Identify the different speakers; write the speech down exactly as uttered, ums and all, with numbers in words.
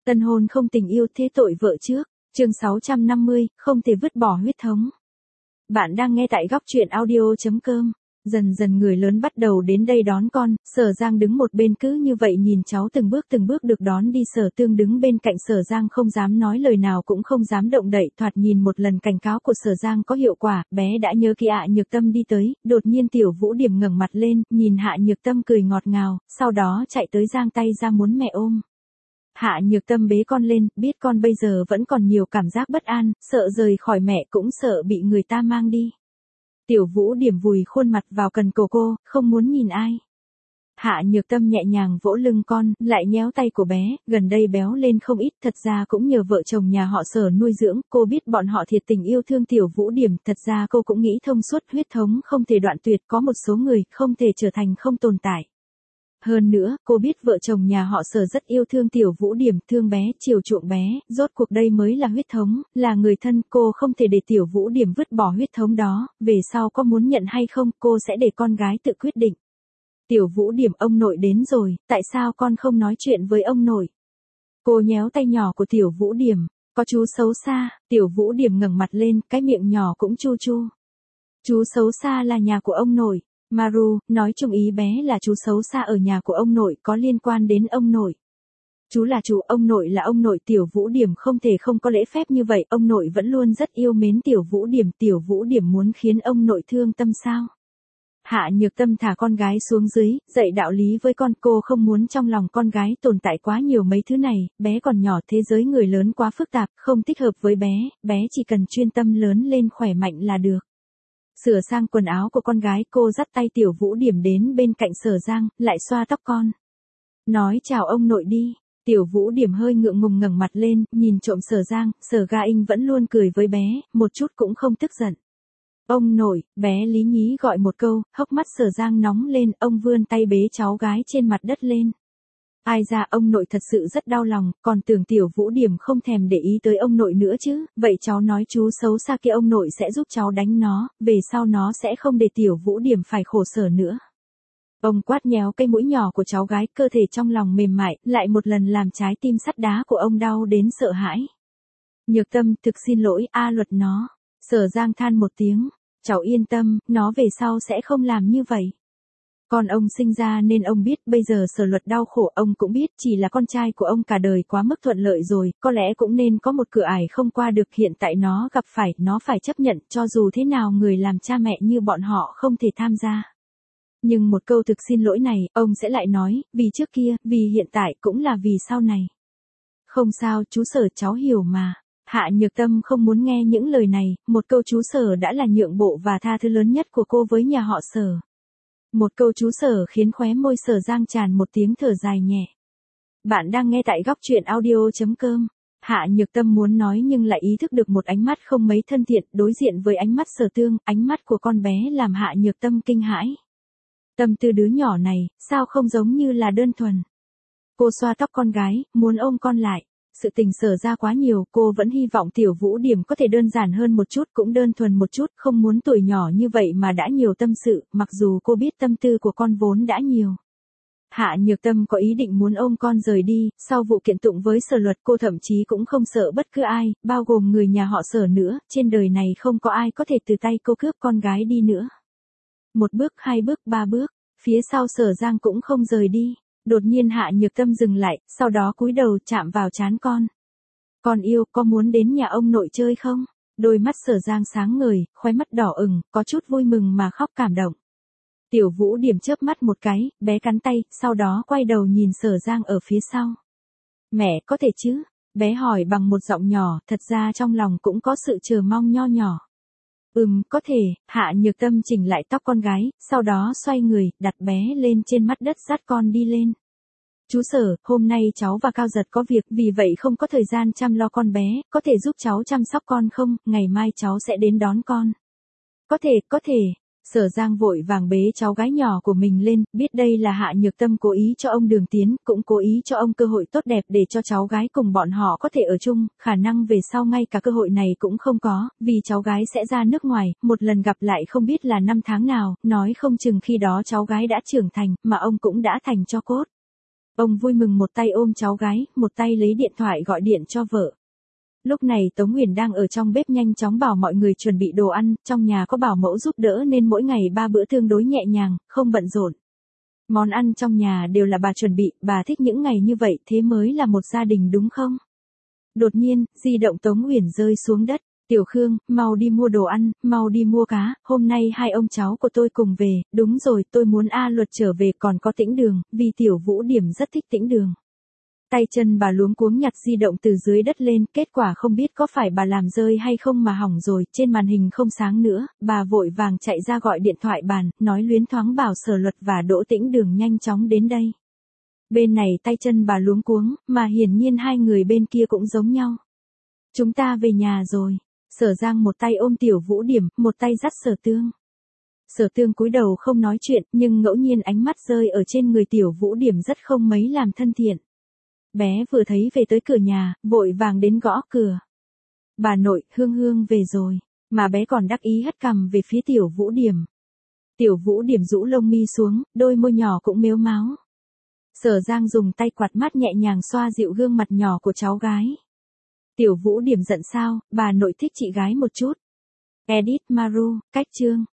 Speaker 1: Tân hôn không tình yêu thế tội vợ trước. Chương sáu trăm năm mươi, không thể vứt bỏ huyết thống. Bạn đang nghe tại góc truyện audio chấm com. Dần dần người lớn bắt đầu đến đây đón con, Sở Giang đứng một bên cứ như vậy nhìn cháu từng bước từng bước được đón đi. Sở Tương đứng bên cạnh Sở Giang không dám nói lời nào cũng không dám động đậy. Thoạt nhìn một lần cảnh cáo của Sở Giang có hiệu quả, bé đã nhớ kỹ. Hạ Nhược Tâm đi tới, đột nhiên Tiểu Vũ Điểm ngẩng mặt lên, nhìn Hạ Nhược Tâm cười ngọt ngào, sau đó chạy tới giang tay ra muốn mẹ ôm. Hạ Nhược Tâm bế con lên, biết con bây giờ vẫn còn nhiều cảm giác bất an, sợ rời khỏi mẹ cũng sợ bị người ta mang đi. Tiểu Vũ Điểm vùi khuôn mặt vào cần cổ cô, không muốn nhìn ai. Hạ Nhược Tâm nhẹ nhàng vỗ lưng con, lại nhéo tay của bé, gần đây béo lên không ít, thật ra cũng nhờ vợ chồng nhà họ Sở nuôi dưỡng, cô biết bọn họ thiệt tình yêu thương Tiểu Vũ Điểm, thật ra cô cũng nghĩ thông suốt, huyết thống không thể đoạn tuyệt, có một số người không thể trở thành không tồn tại. Hơn nữa, cô biết vợ chồng nhà họ Sở rất yêu thương Tiểu Vũ Điểm, thương bé, chiều chuộng bé, rốt cuộc đây mới là huyết thống, là người thân, cô không thể để Tiểu Vũ Điểm vứt bỏ huyết thống đó, về sau có muốn nhận hay không, cô sẽ để con gái tự quyết định. Tiểu Vũ Điểm, ông nội đến rồi, tại sao con không nói chuyện với ông nội? Cô nhéo tay nhỏ của Tiểu Vũ Điểm, có chú xấu xa. Tiểu Vũ Điểm ngẩng mặt lên, cái miệng nhỏ cũng chu chu. Chú xấu xa là nhà của ông nội. Maru, nói chung ý bé là chú xấu xa ở nhà của ông nội, có liên quan đến ông nội. Chú là chú, ông nội là ông nội. Tiểu Vũ Điểm không thể không có lễ phép như vậy, ông nội vẫn luôn rất yêu mến Tiểu Vũ Điểm, Tiểu Vũ Điểm muốn khiến ông nội thương tâm sao? Hạ Nhược Tâm thả con gái xuống dưới, dạy đạo lý với con, cô không muốn trong lòng con gái tồn tại quá nhiều mấy thứ này, bé còn nhỏ, thế giới người lớn quá phức tạp, không thích hợp với bé, bé chỉ cần chuyên tâm lớn lên khỏe mạnh là được. Sửa sang quần áo của con gái, cô dắt tay Tiểu Vũ Điểm đến bên cạnh Sở Giang, lại xoa tóc con. Nói chào ông nội đi. Tiểu Vũ Điểm hơi ngượng ngùng ngẩng mặt lên, nhìn trộm Sở Giang, Sở Ga Inh vẫn luôn cười với bé, một chút cũng không tức giận. Ông nội, bé lý nhí gọi một câu, hốc mắt Sở Giang nóng lên, ông vươn tay bế cháu gái trên mặt đất lên. Ai ra ông nội thật sự rất đau lòng, còn tưởng Tiểu Vũ Điểm không thèm để ý tới ông nội nữa chứ, vậy cháu nói chú xấu xa kia ông nội sẽ giúp cháu đánh nó, về sau nó sẽ không để Tiểu Vũ Điểm phải khổ sở nữa. Ông quát nhéo cái mũi nhỏ của cháu gái, cơ thể trong lòng mềm mại, lại một lần làm trái tim sắt đá của ông đau đến sợ hãi. Nhược Tâm, thực xin lỗi, a luật nó. Sở Giang than một tiếng, cháu yên tâm, nó về sau sẽ không làm như vậy. Con ông sinh ra nên ông biết, bây giờ Sở Luật đau khổ ông cũng biết, chỉ là con trai của ông cả đời quá mức thuận lợi rồi, có lẽ cũng nên có một cửa ải không qua được, hiện tại nó gặp phải, nó phải chấp nhận, cho dù thế nào người làm cha mẹ như bọn họ không thể tham gia. Nhưng một câu thực xin lỗi này, ông sẽ lại nói, vì trước kia, vì hiện tại, cũng là vì sau này. Không sao, chú Sở, cháu hiểu mà. Hạ Nhược Tâm không muốn nghe những lời này, một câu chú Sở đã là nhượng bộ và tha thứ lớn nhất của cô với nhà họ Sở. Một câu chú Sở khiến khóe môi Sở Giang tràn một tiếng thở dài nhẹ. Bạn đang nghe tại góc truyện audio chấm com. Hạ Nhược Tâm muốn nói nhưng lại ý thức được một ánh mắt không mấy thân thiện, đối diện với ánh mắt Sở Tương, ánh mắt của con bé làm Hạ Nhược Tâm kinh hãi. Tâm tư đứa nhỏ này, sao không giống như là đơn thuần. Cô xoa tóc con gái, muốn ôm con lại. Sự tình Sở ra quá nhiều, cô vẫn hy vọng Tiểu Vũ Điểm có thể đơn giản hơn một chút, cũng đơn thuần một chút, không muốn tuổi nhỏ như vậy mà đã nhiều tâm sự, mặc dù cô biết tâm tư của con vốn đã nhiều. Hạ Nhược Tâm có ý định muốn ôm con rời đi, sau vụ kiện tụng với Sở Luật cô thậm chí cũng không sợ bất cứ ai, bao gồm người nhà họ Sở nữa, trên đời này không có ai có thể từ tay cô cướp con gái đi nữa. Một bước, hai bước, ba bước, phía sau Sở Giang cũng không rời đi. Đột nhiên Hạ Nhược Tâm dừng lại, sau đó cúi đầu chạm vào trán con. Con yêu, có muốn đến nhà ông nội chơi không? Đôi mắt Sở Giang sáng ngời, khóe mắt đỏ ửng, có chút vui mừng mà khóc cảm động. Tiểu Vũ Điểm chớp mắt một cái, bé cắn tay, sau đó quay đầu nhìn Sở Giang ở phía sau. Mẹ, có thể chứ? Bé hỏi bằng một giọng nhỏ, thật ra trong lòng cũng có sự chờ mong nho nhỏ. Ừm, có thể. Hạ Nhược Tâm chỉnh lại tóc con gái, sau đó xoay người, đặt bé lên trên mặt đất dắt con đi lên. Chú Sở, hôm nay cháu và Cao Giật có việc, vì vậy không có thời gian chăm lo con bé, có thể giúp cháu chăm sóc con không, ngày mai cháu sẽ đến đón con. Có thể, có thể. Sở Giang vội vàng bế cháu gái nhỏ của mình lên, biết đây là Hạ Nhược Tâm cố ý cho ông đường tiến, cũng cố ý cho ông cơ hội tốt đẹp để cho cháu gái cùng bọn họ có thể ở chung, khả năng về sau ngay cả cơ hội này cũng không có, vì cháu gái sẽ ra nước ngoài, một lần gặp lại không biết là năm tháng nào, nói không chừng khi đó cháu gái đã trưởng thành, mà ông cũng đã thành tro cốt. Ông vui mừng một tay ôm cháu gái, một tay lấy điện thoại gọi điện cho vợ. Lúc này Tống Uyển đang ở trong bếp nhanh chóng bảo mọi người chuẩn bị đồ ăn, trong nhà có bảo mẫu giúp đỡ nên mỗi ngày ba bữa tương đối nhẹ nhàng, không bận rộn. Món ăn trong nhà đều là bà chuẩn bị, bà thích những ngày như vậy, thế mới là một gia đình đúng không? Đột nhiên, di động Tống Uyển rơi xuống đất. Tiểu Khương, mau đi mua đồ ăn, mau đi mua cá, hôm nay hai ông cháu của tôi cùng về, đúng rồi, tôi muốn A Luật trở về còn có Tĩnh Đường, vì Tiểu Vũ Điểm rất thích Tĩnh Đường. Tay chân bà luống cuống nhặt di động từ dưới đất lên, kết quả không biết có phải bà làm rơi hay không mà hỏng rồi, trên màn hình không sáng nữa, bà vội vàng chạy ra gọi điện thoại bàn, nói luyến thoáng bảo Sở Luật và Đỗ Tĩnh Đường nhanh chóng đến đây. Bên này tay chân bà luống cuống, mà hiển nhiên hai người bên kia cũng giống nhau. Chúng ta về nhà rồi. Sở Giang một tay ôm Tiểu Vũ Điểm, một tay dắt Sở Tương. Sở Tương cúi đầu không nói chuyện, nhưng ngẫu nhiên ánh mắt rơi ở trên người Tiểu Vũ Điểm rất không mấy làm thân thiện. Bé vừa thấy về tới cửa nhà, vội vàng đến gõ cửa. Bà nội, Hương Hương về rồi, mà bé còn đắc ý hất cằm về phía Tiểu Vũ Điểm. Tiểu Vũ Điểm rũ lông mi xuống, đôi môi nhỏ cũng mếu máo. Sở Giang dùng tay quạt mát nhẹ nhàng xoa dịu gương mặt nhỏ của cháu gái. Tiểu Vũ Điểm giận sao, bà nội thích chị gái một chút. Edit Maru, cách chương.